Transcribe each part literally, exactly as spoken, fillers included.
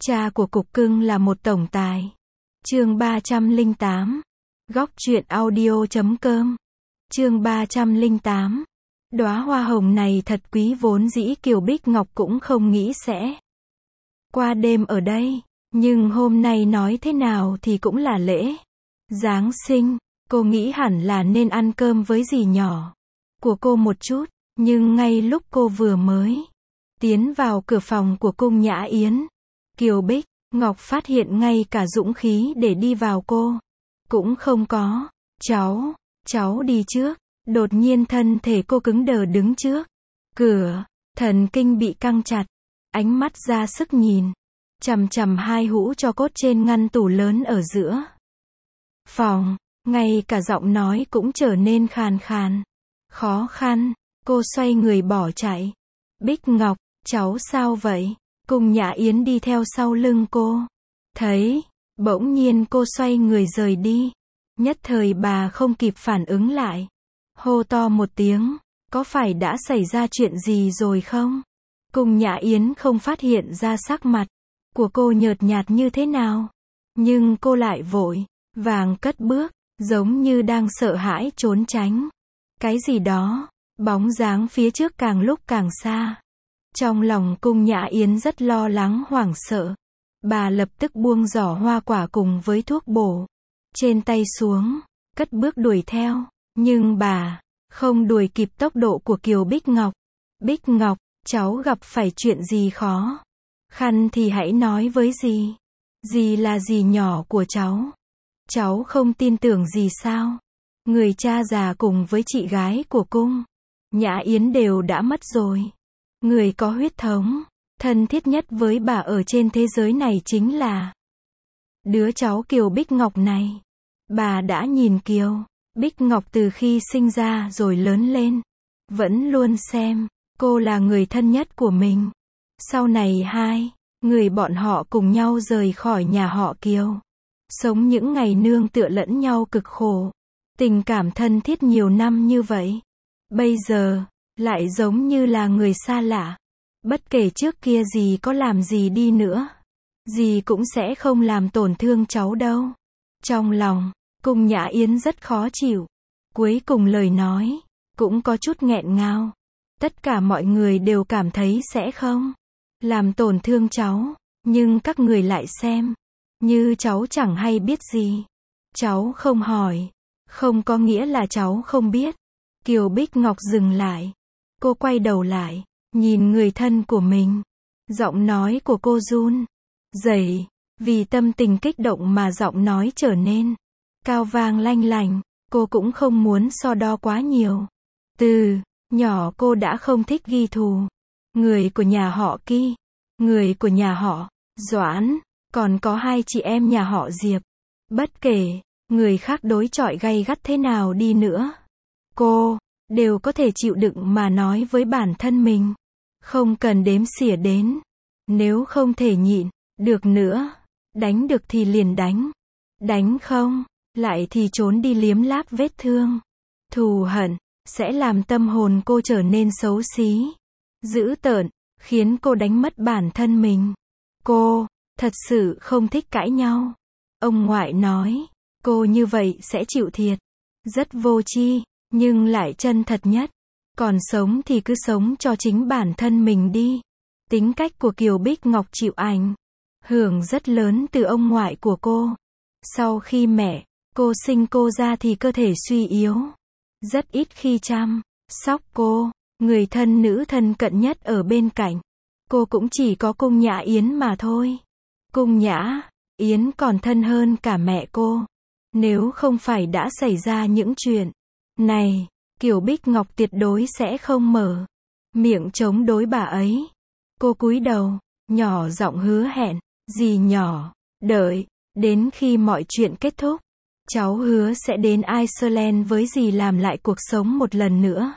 Cha của cục cưng là một tổng tài. Chương ba trăm lẻ tám. Góc truyện audio chấm com. Chương ba trăm lẻ tám. Đóa hoa hồng này thật quý, vốn dĩ Kiều Bích Ngọc cũng không nghĩ sẽ qua đêm ở đây, nhưng hôm nay nói thế nào thì cũng là lễ Giáng sinh, cô nghĩ hẳn là nên ăn cơm với dì nhỏ của cô một chút, nhưng ngay lúc cô vừa mới tiến vào cửa phòng của cung Nhã Yến, Kiều Bích Ngọc phát hiện ngay cả dũng khí để đi vào cô cũng không có. Cháu, cháu đi trước. Đột nhiên thân thể cô cứng đờ đứng trước cửa, thần kinh bị căng chặt, ánh mắt ra sức nhìn chằm chằm hai hũ tro cốt trên ngăn tủ lớn ở giữa phòng, ngay cả giọng nói cũng trở nên khàn khàn, khó khăn. Cô xoay người bỏ chạy. Bích Ngọc, cháu sao vậy? Cung Nhã Yến đi theo sau lưng cô. Thấy, bỗng nhiên cô xoay người rời đi. Nhất thời bà không kịp phản ứng lại. Hô to một tiếng, có phải đã xảy ra chuyện gì rồi không? Cung Nhã Yến không phát hiện ra sắc mặt của cô nhợt nhạt như thế nào, nhưng cô lại vội vàng cất bước, giống như đang sợ hãi trốn tránh cái gì đó. Bóng dáng phía trước càng lúc càng xa. Trong lòng cung Nhã Yến rất lo lắng hoảng sợ. Bà lập tức buông giỏ hoa quả cùng với thuốc bổ trên tay xuống, cất bước đuổi theo. Nhưng bà không đuổi kịp tốc độ của Kiều Bích Ngọc. Bích Ngọc, cháu gặp phải chuyện gì khó khăn thì hãy nói với dì. Dì là dì nhỏ của cháu. Cháu không tin tưởng dì sao? Người cha già cùng với chị gái của cung Nhã Yến đều đã mất rồi. Người có huyết thống thân thiết nhất với bà ở trên thế giới này chính là đứa cháu Kiều Bích Ngọc này. Bà đã nhìn Kiều Bích Ngọc từ khi sinh ra rồi lớn lên, vẫn luôn xem cô là người thân nhất của mình. Sau này hai người bọn họ cùng nhau rời khỏi nhà họ Kiều, sống những ngày nương tựa lẫn nhau cực khổ, tình cảm thân thiết nhiều năm như vậy, bây giờ lại giống như là người xa lạ. Bất kể trước kia dì có làm gì đi nữa, dì cũng sẽ không làm tổn thương cháu đâu. Trong lòng cung Nhã Yến rất khó chịu. Cuối cùng lời nói cũng có chút nghẹn ngào. Tất cả mọi người đều cảm thấy sẽ không làm tổn thương cháu, nhưng các người lại xem như cháu chẳng hay biết gì. Cháu không hỏi, không có nghĩa là cháu không biết. Kiều Bích Ngọc dừng lại. Cô quay đầu lại, nhìn người thân của mình. Giọng nói của cô run rẩy, vì tâm tình kích động mà giọng nói trở nên cao vang lanh lành. Cô cũng không muốn so đo quá nhiều. Từ nhỏ cô đã không thích ghi thù. Người của nhà họ Ki, người của nhà họ Doãn, còn có hai chị em nhà họ Diệp. Bất kể người khác đối chọi gay gắt thế nào đi nữa, cô đều có thể chịu đựng mà nói với bản thân mình. Không cần đếm xỉa đến. Nếu không thể nhịn được nữa, đánh được thì liền đánh. Đánh không lại thì trốn đi liếm láp vết thương. Thù hận sẽ làm tâm hồn cô trở nên xấu xí, dữ tợn, khiến cô đánh mất bản thân mình. Cô thật sự không thích cãi nhau. Ông ngoại nói, cô như vậy sẽ chịu thiệt. Rất vô tri, nhưng lại chân thật nhất. Còn sống thì cứ sống cho chính bản thân mình đi. Tính cách của Kiều Bích Ngọc chịu ảnh hưởng rất lớn từ ông ngoại của cô. Sau khi mẹ cô sinh cô ra thì cơ thể suy yếu, rất ít khi chăm sóc cô. Người thân nữ thân cận nhất ở bên cạnh cô cũng chỉ có cung Nhã Yến mà thôi. Cung Nhã Yến còn thân hơn cả mẹ cô. Nếu không phải đã xảy ra những chuyện này, Kiều Bích Ngọc tuyệt đối sẽ không mở miệng chống đối bà ấy. Cô cúi đầu, nhỏ giọng hứa hẹn, dì nhỏ, đợi đến khi mọi chuyện kết thúc, cháu hứa sẽ đến Iceland với dì làm lại cuộc sống một lần nữa.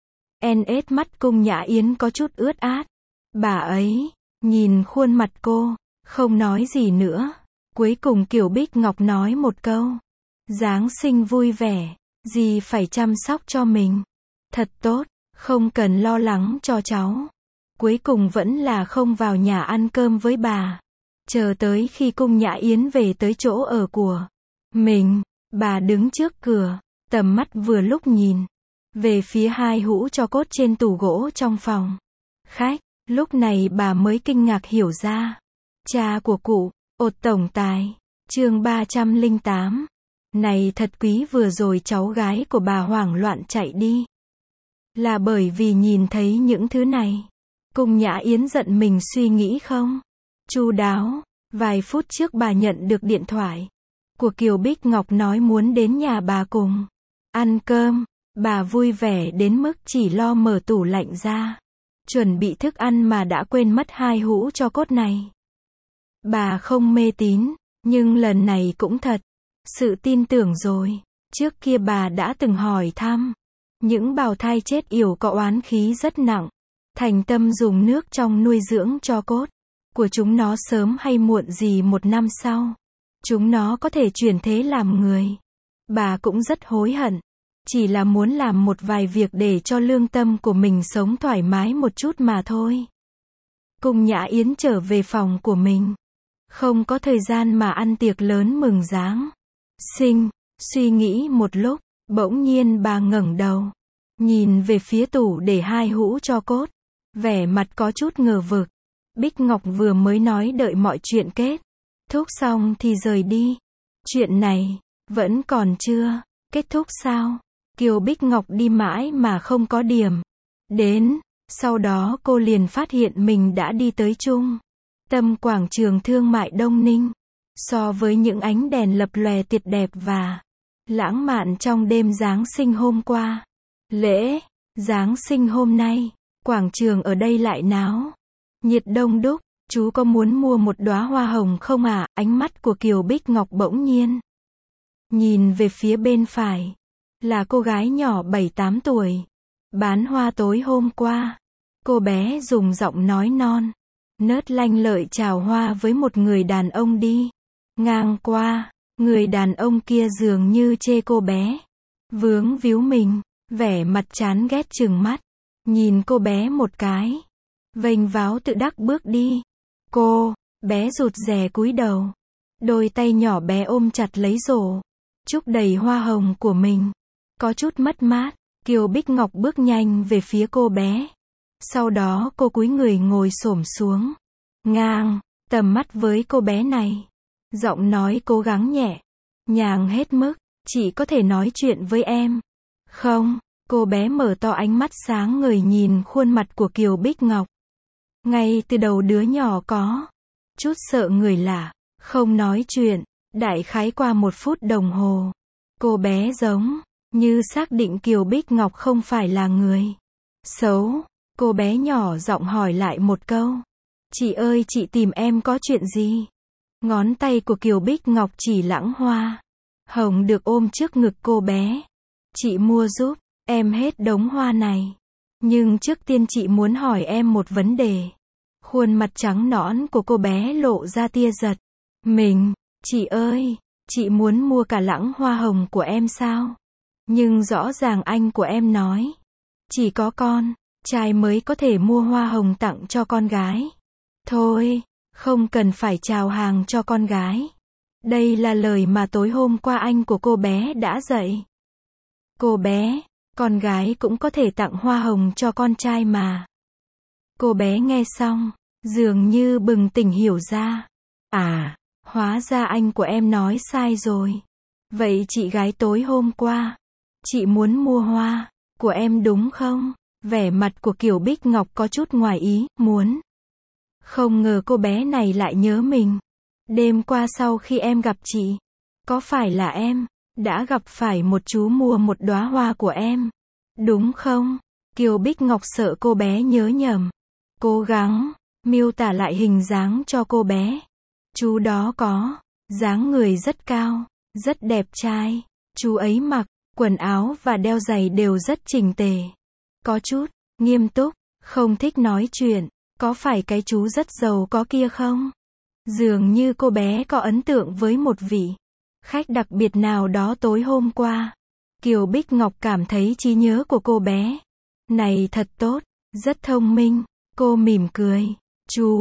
En ết mắt cung Nhã Yến có chút ướt át. Bà ấy nhìn khuôn mặt cô, không nói gì nữa. Cuối cùng Kiều Bích Ngọc nói một câu, Giáng sinh vui vẻ, dì phải chăm sóc cho mình thật tốt, không cần lo lắng cho cháu. Cuối cùng vẫn là không vào nhà ăn cơm với bà. Chờ tới khi Cung Nhã Yến về tới chỗ ở của mình, bà đứng trước cửa, tầm mắt vừa lúc nhìn về phía hai hũ tro cốt trên tủ gỗ trong phòng khách. Lúc này bà mới kinh ngạc hiểu ra, cha của cụ, Ột tổng tài. Chương ba trăm lẻ tám. Này thật quý, vừa rồi cháu gái của bà hoảng loạn chạy đi là bởi vì nhìn thấy những thứ này. Cung Nhã Yến giận mình suy nghĩ không chu đáo. Vài phút trước bà nhận được điện thoại của Kiều Bích Ngọc nói muốn đến nhà bà cùng ăn cơm. Bà vui vẻ đến mức chỉ lo mở tủ lạnh ra chuẩn bị thức ăn mà đã quên mất hai hũ tro cốt này. Bà không mê tín, nhưng lần này cũng thật sự tin tưởng rồi. Trước kia bà đã từng hỏi thăm những bào thai chết yểu có oán khí rất nặng, thành tâm dùng nước trong nuôi dưỡng tro cốt của chúng nó, sớm hay muộn gì một năm sau chúng nó có thể chuyển thế làm người. Bà cũng rất hối hận, chỉ là muốn làm một vài việc để cho lương tâm của mình sống thoải mái một chút mà thôi. Cung Nhã Yến trở về phòng của mình, không có thời gian mà ăn tiệc lớn mừng Giáng sinh. Suy nghĩ một lúc, bỗng nhiên bà ngẩng đầu, nhìn về phía tủ để hai hũ tro cốt, vẻ mặt có chút ngờ vực. Bích Ngọc vừa mới nói đợi mọi chuyện kết thúc xong thì rời đi. Chuyện này vẫn còn chưa kết thúc sao? Kiều Bích Ngọc đi mãi mà không có điểm đến. Sau đó cô liền phát hiện mình đã đi tới trung tâm quảng trường thương mại Đông Ninh. So với những ánh đèn lập lòe tuyệt đẹp và lãng mạn trong đêm Giáng sinh hôm qua, lễ Giáng sinh hôm nay, quảng trường ở đây lại náo nhiệt đông đúc. Chú có muốn mua một đóa hoa hồng không à? Ánh mắt của Kiều Bích Ngọc bỗng nhiên nhìn về phía bên phải, là cô gái nhỏ bảy tám tuổi bán hoa tối hôm qua. Cô bé dùng giọng nói non nớt lanh lợi chào hoa với một người đàn ông đi ngang qua. Người đàn ông kia dường như chê cô bé vướng víu mình, vẻ mặt chán ghét trừng mắt nhìn cô bé một cái, vênh váo tự đắc bước đi. Cô bé rụt rè cúi đầu, đôi tay nhỏ bé ôm chặt lấy rổ trúc đầy hoa hồng của mình, có chút mất mát. Kiều Bích Ngọc bước nhanh về phía cô bé, sau đó cô cúi người ngồi xổm xuống, ngang tầm mắt với cô bé này, giọng nói cố gắng nhẹ nhàng hết mức. Chị có thể nói chuyện với em không? Cô bé mở to ánh mắt sáng ngời nhìn khuôn mặt của Kiều Bích Ngọc. Ngay từ đầu đứa nhỏ có chút sợ người lạ, không nói chuyện. Đại khái qua một phút đồng hồ, cô bé giống như xác định Kiều Bích Ngọc không phải là người xấu. Cô bé nhỏ giọng hỏi lại một câu. Chị ơi, chị tìm em có chuyện gì? Ngón tay của Kiều Bích Ngọc chỉ lãng hoa hồng được ôm trước ngực cô bé. Chị mua giúp em hết đống hoa này, nhưng trước tiên chị muốn hỏi em một vấn đề. Khuôn mặt trắng nõn của cô bé lộ ra tia giật mình. Chị ơi, chị muốn mua cả lẵng hoa hồng của em sao? Nhưng rõ ràng anh của em nói chỉ có con trai mới có thể mua hoa hồng tặng cho con gái. Thôi, không cần phải chào hàng cho con gái. Đây là lời mà tối hôm qua anh của cô bé đã dạy cô bé, con gái cũng có thể tặng hoa hồng cho con trai mà. Cô bé nghe xong, dường như bừng tỉnh hiểu ra. À, hóa ra anh của em nói sai rồi. Vậy chị gái tối hôm qua, chị muốn mua hoa của em đúng không? Vẻ mặt của Kiều Bích Ngọc có chút ngoài ý muốn. Không ngờ cô bé này lại nhớ mình. Đêm qua sau khi em gặp chị, có phải là em đã gặp phải một chú mua một đóa hoa của em, đúng không? Kiều Bích Ngọc sợ cô bé nhớ nhầm, cố gắng miêu tả lại hình dáng cho cô bé. Chú đó có dáng người rất cao, rất đẹp trai. Chú ấy mặc quần áo và đeo giày đều rất chỉnh tề, có chút nghiêm túc, không thích nói chuyện. Có phải cái chú rất giàu có kia không? Dường như cô bé có ấn tượng với một vị khách đặc biệt nào đó tối hôm qua. Kiều Bích Ngọc cảm thấy trí nhớ của cô bé này thật tốt, rất thông minh. Cô mỉm cười. Chú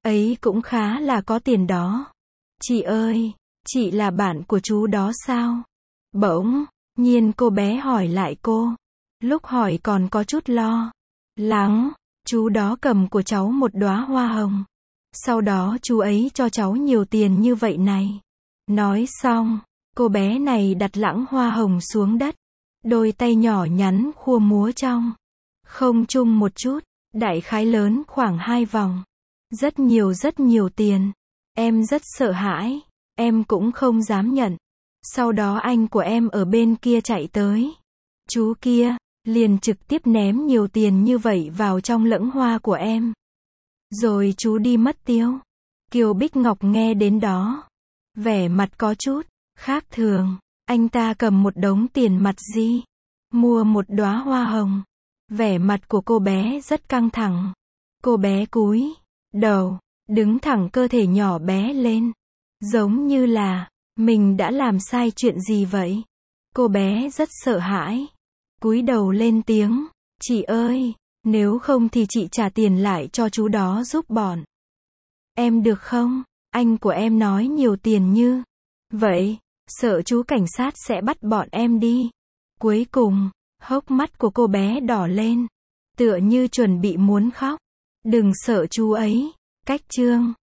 Ấy cũng khá là có tiền đó. Chị ơi, chị là bạn của chú đó sao? Bỗng nhiên cô bé hỏi lại cô. Lúc hỏi còn có chút lo lắng. Chú đó cầm của cháu một đóa hoa hồng. Sau đó chú ấy cho cháu nhiều tiền như vậy này. Nói xong, cô bé này đặt lẵng hoa hồng xuống đất. Đôi tay nhỏ nhắn khua múa trong không trung một chút, đại khái lớn khoảng hai vòng. Rất nhiều rất nhiều tiền. Em rất sợ hãi. Em cũng không dám nhận. Sau đó anh của em ở bên kia chạy tới. Chú kia liền trực tiếp ném nhiều tiền như vậy vào trong lẫng hoa của em. Rồi chú đi mất tiêu. Kiều Bích Ngọc nghe đến đó, vẻ mặt có chút khác thường. Anh ta cầm một đống tiền mặt gì? Mua một đóa hoa hồng. Vẻ mặt của cô bé rất căng thẳng. Cô bé cúi đầu, đứng thẳng cơ thể nhỏ bé lên. Giống như là mình đã làm sai chuyện gì vậy. Cô bé rất sợ hãi. Cúi đầu lên tiếng. Chị ơi, nếu không thì chị trả tiền lại cho chú đó giúp bọn em được không? Anh của em nói nhiều tiền như vậy, sợ chú cảnh sát sẽ bắt bọn em đi. Cuối cùng, hốc mắt của cô bé đỏ lên, tựa như chuẩn bị muốn khóc. Đừng sợ chú ấy. Cách chương